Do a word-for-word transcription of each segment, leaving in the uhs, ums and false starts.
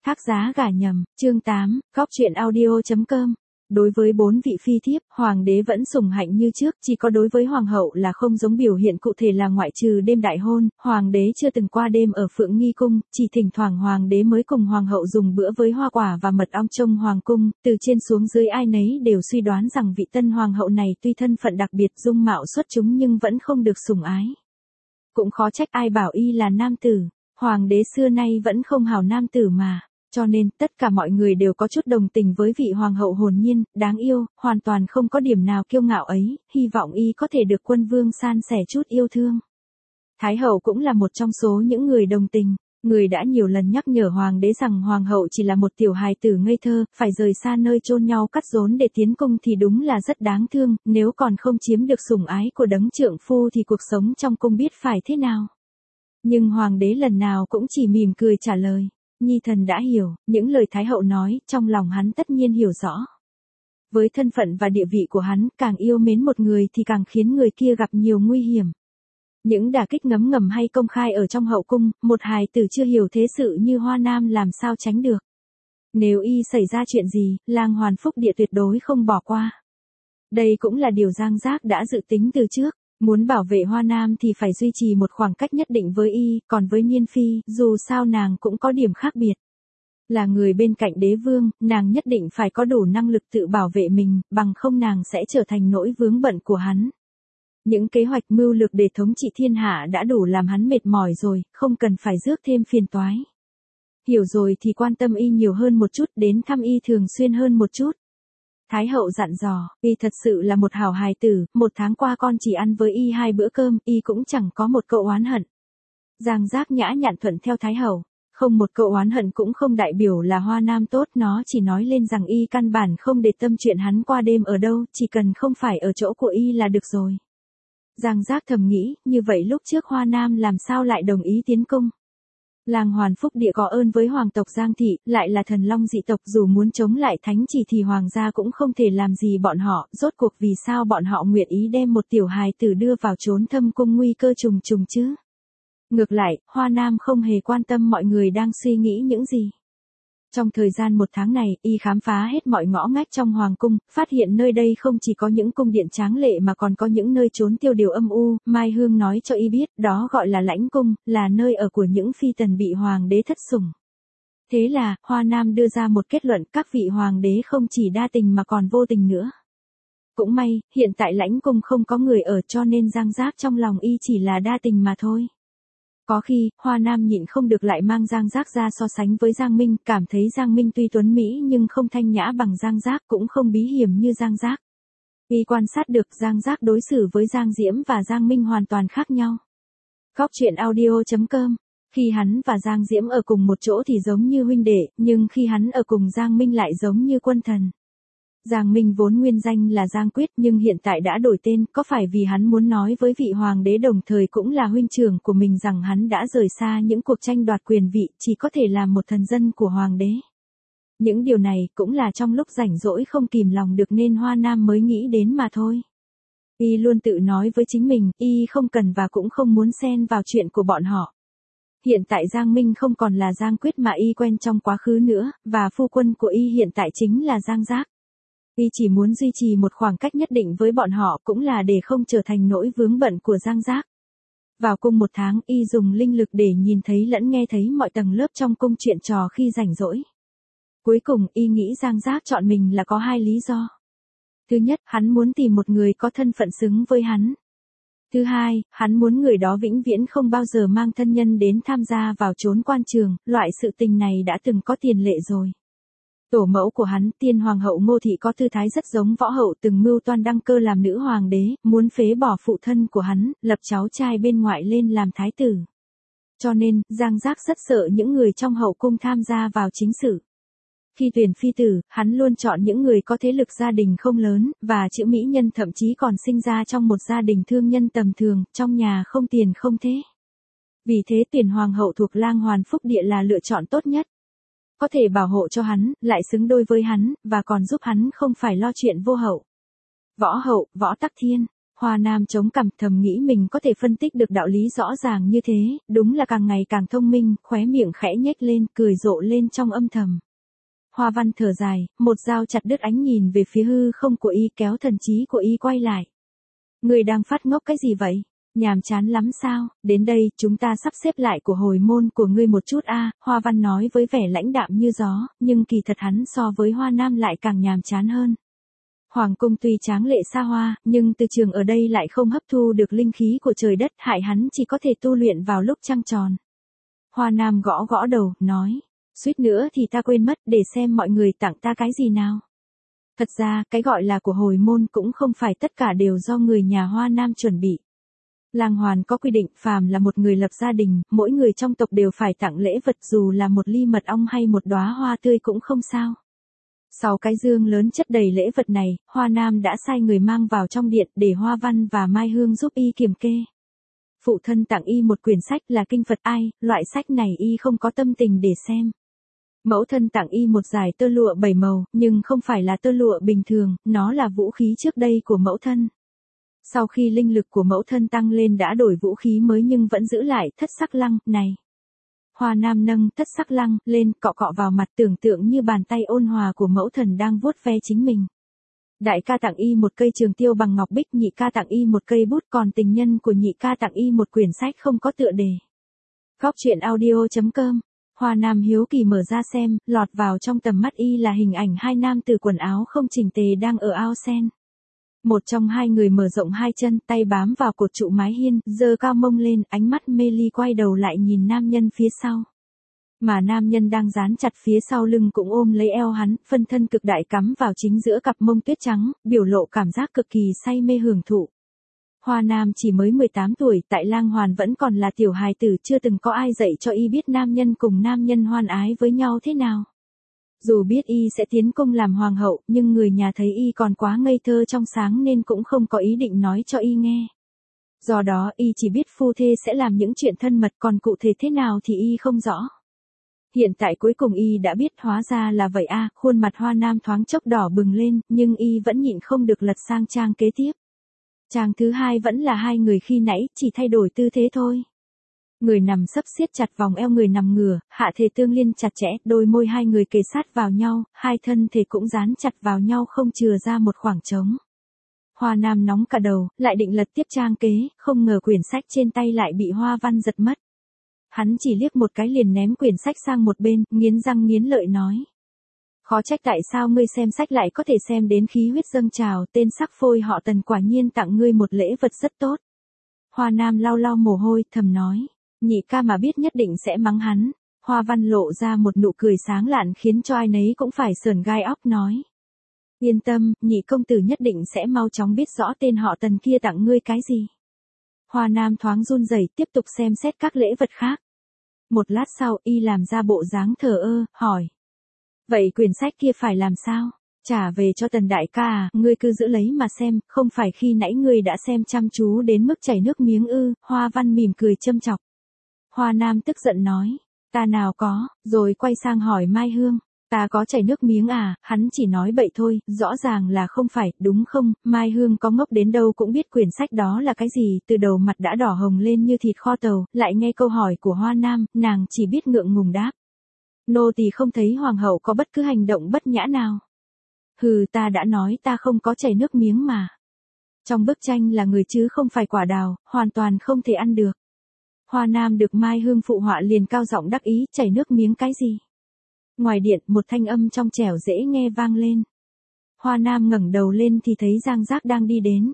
Thác giá gả nhầm, chương tám, góc truyện audio chấm com. Đối với bốn vị phi thiếp, hoàng đế vẫn sủng hạnh như trước, chỉ có đối với hoàng hậu là không giống, biểu hiện cụ thể là ngoại trừ đêm đại hôn, hoàng đế chưa từng qua đêm ở Phượng Nghi cung, chỉ thỉnh thoảng hoàng đế mới cùng hoàng hậu dùng bữa với hoa quả và mật ong trong hoàng cung, từ trên xuống dưới ai nấy đều suy đoán rằng vị tân hoàng hậu này tuy thân phận đặc biệt, dung mạo xuất chúng nhưng vẫn không được sủng ái. Cũng khó trách ai bảo y là nam tử, hoàng đế xưa nay vẫn không hào nam tử mà. Cho nên, tất cả mọi người đều có chút đồng tình với vị hoàng hậu hồn nhiên, đáng yêu, hoàn toàn không có điểm nào kiêu ngạo ấy, hy vọng y có thể được quân vương san sẻ chút yêu thương. Thái hậu cũng là một trong số những người đồng tình, người đã nhiều lần nhắc nhở hoàng đế rằng hoàng hậu chỉ là một tiểu hài tử ngây thơ, phải rời xa nơi chôn nhau cắt rốn để tiến cung thì đúng là rất đáng thương, nếu còn không chiếm được sủng ái của đấng trượng phu thì cuộc sống trong cung biết phải thế nào. Nhưng hoàng đế lần nào cũng chỉ mỉm cười trả lời. Nhi thần đã hiểu, những lời Thái hậu nói, trong lòng hắn tất nhiên hiểu rõ. Với thân phận và địa vị của hắn, càng yêu mến một người thì càng khiến người kia gặp nhiều nguy hiểm. Những đả kích ngấm ngầm hay công khai ở trong hậu cung, một hài tử chưa hiểu thế sự như Hoa Nam làm sao tránh được. Nếu y xảy ra chuyện gì, Lang Hoàn Phúc Địa tuyệt đối không bỏ qua. Đây cũng là điều Giang Giác đã dự tính từ trước. Muốn bảo vệ Hoa Nam thì phải duy trì một khoảng cách nhất định với y, còn với Nhiên Phi, dù sao nàng cũng có điểm khác biệt. Là người bên cạnh đế vương, nàng nhất định phải có đủ năng lực tự bảo vệ mình, bằng không nàng sẽ trở thành nỗi vướng bận của hắn. Những kế hoạch mưu lược để thống trị thiên hạ đã đủ làm hắn mệt mỏi rồi, không cần phải rước thêm phiền toái. Hiểu rồi thì quan tâm y nhiều hơn một chút, đến thăm y thường xuyên hơn một chút. Thái hậu dặn dò, y thật sự là một hảo hài tử, một tháng qua con chỉ ăn với y hai bữa cơm, y cũng chẳng có một câu oán hận. Giang Giác nhã nhặn thuận theo Thái hậu, không một câu oán hận cũng không đại biểu là Hoa Nam tốt, nó chỉ nói lên rằng y căn bản không để tâm chuyện hắn qua đêm ở đâu, chỉ cần không phải ở chỗ của y là được rồi. Giang Giác thầm nghĩ, như vậy lúc trước Hoa Nam làm sao lại đồng ý tiến cung. Lang Hoàn Phúc Địa có ơn với hoàng tộc Giang Thị, lại là thần long dị tộc, dù muốn chống lại thánh chỉ thì hoàng gia cũng không thể làm gì bọn họ, rốt cuộc vì sao bọn họ nguyện ý đem một tiểu hài tử đưa vào trốn thâm cung nguy cơ trùng trùng chứ. Ngược lại, Hoa Nam không hề quan tâm mọi người đang suy nghĩ những gì. Trong thời gian một tháng này, y khám phá hết mọi ngõ ngách trong hoàng cung, phát hiện nơi đây không chỉ có những cung điện tráng lệ mà còn có những nơi trốn tiêu điều âm u. Mai Hương nói cho y biết, đó gọi là lãnh cung, là nơi ở của những phi tần bị hoàng đế thất sủng. Thế là, Hoa Nam đưa ra một kết luận, các vị hoàng đế không chỉ đa tình mà còn vô tình nữa. Cũng may, hiện tại lãnh cung không có người ở, cho nên Giang Giác trong lòng y chỉ là đa tình mà thôi. Có khi, Hoa Nam nhịn không được lại mang Giang Giác ra so sánh với Giang Minh, cảm thấy Giang Minh tuy tuấn mỹ nhưng không thanh nhã bằng Giang Giác, cũng không bí hiểm như Giang Giác. Y quan sát được Giang Giác đối xử với Giang Diễm và Giang Minh hoàn toàn khác nhau. Góc truyện audio chấm com. Khi hắn và Giang Diễm ở cùng một chỗ thì giống như huynh đệ, nhưng khi hắn ở cùng Giang Minh lại giống như quân thần. Giang Minh vốn nguyên danh là Giang Quyết nhưng hiện tại đã đổi tên, có phải vì hắn muốn nói với vị hoàng đế đồng thời cũng là huynh trưởng của mình rằng hắn đã rời xa những cuộc tranh đoạt quyền vị, chỉ có thể làm một thần dân của hoàng đế. Những điều này cũng là trong lúc rảnh rỗi không kìm lòng được nên Hoa Nam mới nghĩ đến mà thôi. Y luôn tự nói với chính mình, y không cần và cũng không muốn xen vào chuyện của bọn họ. Hiện tại Giang Minh không còn là Giang Quyết mà y quen trong quá khứ nữa, và phu quân của y hiện tại chính là Giang Giác. Y chỉ muốn duy trì một khoảng cách nhất định với bọn họ cũng là để không trở thành nỗi vướng bận của Giang Giác. Vào cung một tháng, y dùng linh lực để nhìn thấy lẫn nghe thấy mọi tầng lớp trong cung chuyện trò khi rảnh rỗi. Cuối cùng, y nghĩ Giang Giác chọn mình là có hai lý do. Thứ nhất, hắn muốn tìm một người có thân phận xứng với hắn. Thứ hai, hắn muốn người đó vĩnh viễn không bao giờ mang thân nhân đến tham gia vào chốn quan trường, loại sự tình này đã từng có tiền lệ rồi. Tổ mẫu của hắn, tiên hoàng hậu Ngô Thị có tư thái rất giống võ hậu, từng mưu toan đăng cơ làm nữ hoàng đế, muốn phế bỏ phụ thân của hắn, lập cháu trai bên ngoại lên làm thái tử. Cho nên, Giang Giác rất sợ những người trong hậu cung tham gia vào chính sự. Khi tuyển phi tử, hắn luôn chọn những người có thế lực gia đình không lớn, và chữ mỹ nhân thậm chí còn sinh ra trong một gia đình thương nhân tầm thường, trong nhà không tiền không thế. Vì thế tuyển hoàng hậu thuộc Lang Hoàn Phúc Địa là lựa chọn tốt nhất. Có thể bảo hộ cho hắn, lại xứng đôi với hắn, và còn giúp hắn không phải lo chuyện vô hậu. Võ hậu, Võ Tắc Thiên. Hoa Nam chống cằm thầm nghĩ mình có thể phân tích được đạo lý rõ ràng như thế, đúng là càng ngày càng thông minh, khóe miệng khẽ nhếch lên, cười rộ lên trong âm thầm. Hoa Văn thở dài, một dao chặt đứt ánh nhìn về phía hư không của y, kéo thần trí của y quay lại. Người đang phát ngốc cái gì vậy? Nhàm chán lắm sao? Đến đây, chúng ta sắp xếp lại của hồi môn của ngươi một chút a. Hoa Văn nói với vẻ lãnh đạm như gió, nhưng kỳ thật hắn so với Hoa Nam lại càng nhàm chán hơn. Hoàng cung tuy tráng lệ xa hoa, nhưng từ trường ở đây lại không hấp thu được linh khí của trời đất, hại hắn chỉ có thể tu luyện vào lúc trăng tròn. Hoa Nam gõ gõ đầu, nói, suýt nữa thì ta quên mất, để xem mọi người tặng ta cái gì nào. Thật ra, cái gọi là của hồi môn cũng không phải tất cả đều do người nhà Hoa Nam chuẩn bị. Lang Hoàn có quy định, phàm là một người lập gia đình, mỗi người trong tộc đều phải tặng lễ vật, dù là một ly mật ong hay một đóa hoa tươi cũng không sao. Sau cái dương lớn chất đầy lễ vật này, Hoa Nam đã sai người mang vào trong điện để Hoa Văn và Mai Hương giúp y kiểm kê. Phụ thân tặng y một quyển sách là kinh Phật ai, loại sách này y không có tâm tình để xem. Mẫu thân tặng y một dải tơ lụa bảy màu, nhưng không phải là tơ lụa bình thường, nó là vũ khí trước đây của mẫu thân. Sau khi linh lực của mẫu thân tăng lên đã đổi vũ khí mới nhưng vẫn giữ lại thất sắc lăng, này. Hoa Nam nâng thất sắc lăng lên, cọ cọ vào mặt, tưởng tượng như bàn tay ôn hòa của mẫu thần đang vuốt ve chính mình. Đại ca tặng y một cây trường tiêu bằng ngọc bích, nhị ca tặng y một cây bút, còn tình nhân của nhị ca tặng y một quyển sách không có tựa đề. Góc truyện audio chấm com. Hoa Nam hiếu kỳ mở ra xem, lọt vào trong tầm mắt y là hình ảnh hai nam tử quần áo không chỉnh tề đang ở ao sen. Một trong hai người mở rộng hai chân, tay bám vào cột trụ mái hiên, giơ cao mông lên, ánh mắt mê ly quay đầu lại nhìn nam nhân phía sau. Mà nam nhân đang dán chặt phía sau lưng cũng ôm lấy eo hắn, phân thân cực đại cắm vào chính giữa cặp mông tuyết trắng, biểu lộ cảm giác cực kỳ say mê hưởng thụ. Hoa Nam chỉ mới mười tám tuổi, tại Lang Hoàn vẫn còn là tiểu hài tử, chưa từng có ai dạy cho y biết nam nhân cùng nam nhân hoan ái với nhau thế nào. Dù biết y sẽ tiến cung làm hoàng hậu, nhưng người nhà thấy y còn quá ngây thơ trong sáng nên cũng không có ý định nói cho y nghe. Do đó y chỉ biết phu thê sẽ làm những chuyện thân mật, còn cụ thể thế nào thì y không rõ. Hiện tại cuối cùng y đã biết, hóa ra là vậy a. Khuôn mặt Hoa Nam thoáng chốc đỏ bừng lên, nhưng y vẫn nhịn không được lật sang trang kế tiếp. Trang thứ hai vẫn là hai người khi nãy, chỉ thay đổi tư thế thôi. Người nằm sấp siết chặt vòng eo người nằm ngửa, hạ thể tương liên chặt chẽ, đôi môi hai người kề sát vào nhau, hai thân thể cũng dán chặt vào nhau không chừa ra một khoảng trống. Hoa Nam nóng cả đầu, lại định lật tiếp trang kế, không ngờ quyển sách trên tay lại bị Hoa Văn giật mất. Hắn chỉ liếc một cái liền ném quyển sách sang một bên, nghiến răng nghiến lợi nói. Khó trách tại sao ngươi xem sách lại có thể xem đến khí huyết dâng trào, tên sắc phôi họ Tần quả nhiên tặng ngươi một lễ vật rất tốt. Hoa Nam lau lau mồ hôi, thầm nói. Nhị ca mà biết nhất định sẽ mắng hắn. Hoa Văn lộ ra một nụ cười sáng lạn khiến cho ai nấy cũng phải sởn gai óc, nói. Yên tâm, nhị công tử nhất định sẽ mau chóng biết rõ tên họ Tần kia tặng ngươi cái gì. Hoa Nam thoáng run rẩy, tiếp tục xem xét các lễ vật khác. Một lát sau y làm ra bộ dáng thờ ơ, hỏi. Vậy quyển sách kia phải làm sao? Trả về cho Tần đại ca à, ngươi cứ giữ lấy mà xem, không phải khi nãy ngươi đã xem chăm chú đến mức chảy nước miếng ư? Hoa Văn mỉm cười châm chọc. Hoa Nam tức giận nói, ta nào có, rồi quay sang hỏi Mai Hương, ta có chảy nước miếng à? Hắn chỉ nói bậy thôi, rõ ràng là không phải, đúng không? Mai Hương có ngốc đến đâu cũng biết quyển sách đó là cái gì, từ đầu mặt đã đỏ hồng lên như thịt kho tàu, lại nghe câu hỏi của Hoa Nam, nàng chỉ biết ngượng ngùng đáp. Nô tỳ không thấy hoàng hậu có bất cứ hành động bất nhã nào. Hừ, ta đã nói ta không có chảy nước miếng mà. Trong bức tranh là người chứ không phải quả đào, hoàn toàn không thể ăn được. Hoa Nam được Mai Hương phụ họa liền cao giọng đắc ý, chảy nước miếng cái gì? Ngoài điện, một thanh âm trong trẻo dễ nghe vang lên. Hoa Nam ngẩng đầu lên thì thấy Giang Giác đang đi đến.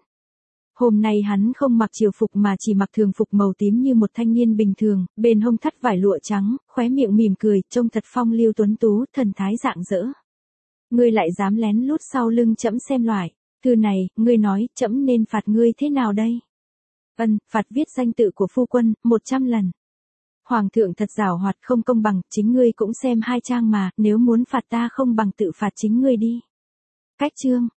Hôm nay hắn không mặc triều phục mà chỉ mặc thường phục màu tím như một thanh niên bình thường, bên hông thắt vải lụa trắng, khóe miệng mỉm cười, trông thật phong lưu tuấn tú, thần thái rạng rỡ. Ngươi lại dám lén lút sau lưng trẫm xem loại, thư này, ngươi nói, trẫm nên phạt ngươi thế nào đây? Ân, phạt viết danh tự của phu quân, một trăm lần. Hoàng thượng thật giảo hoạt không công bằng, chính ngươi cũng xem hai trang mà, nếu muốn phạt ta không bằng tự phạt chính ngươi đi. Cách chương.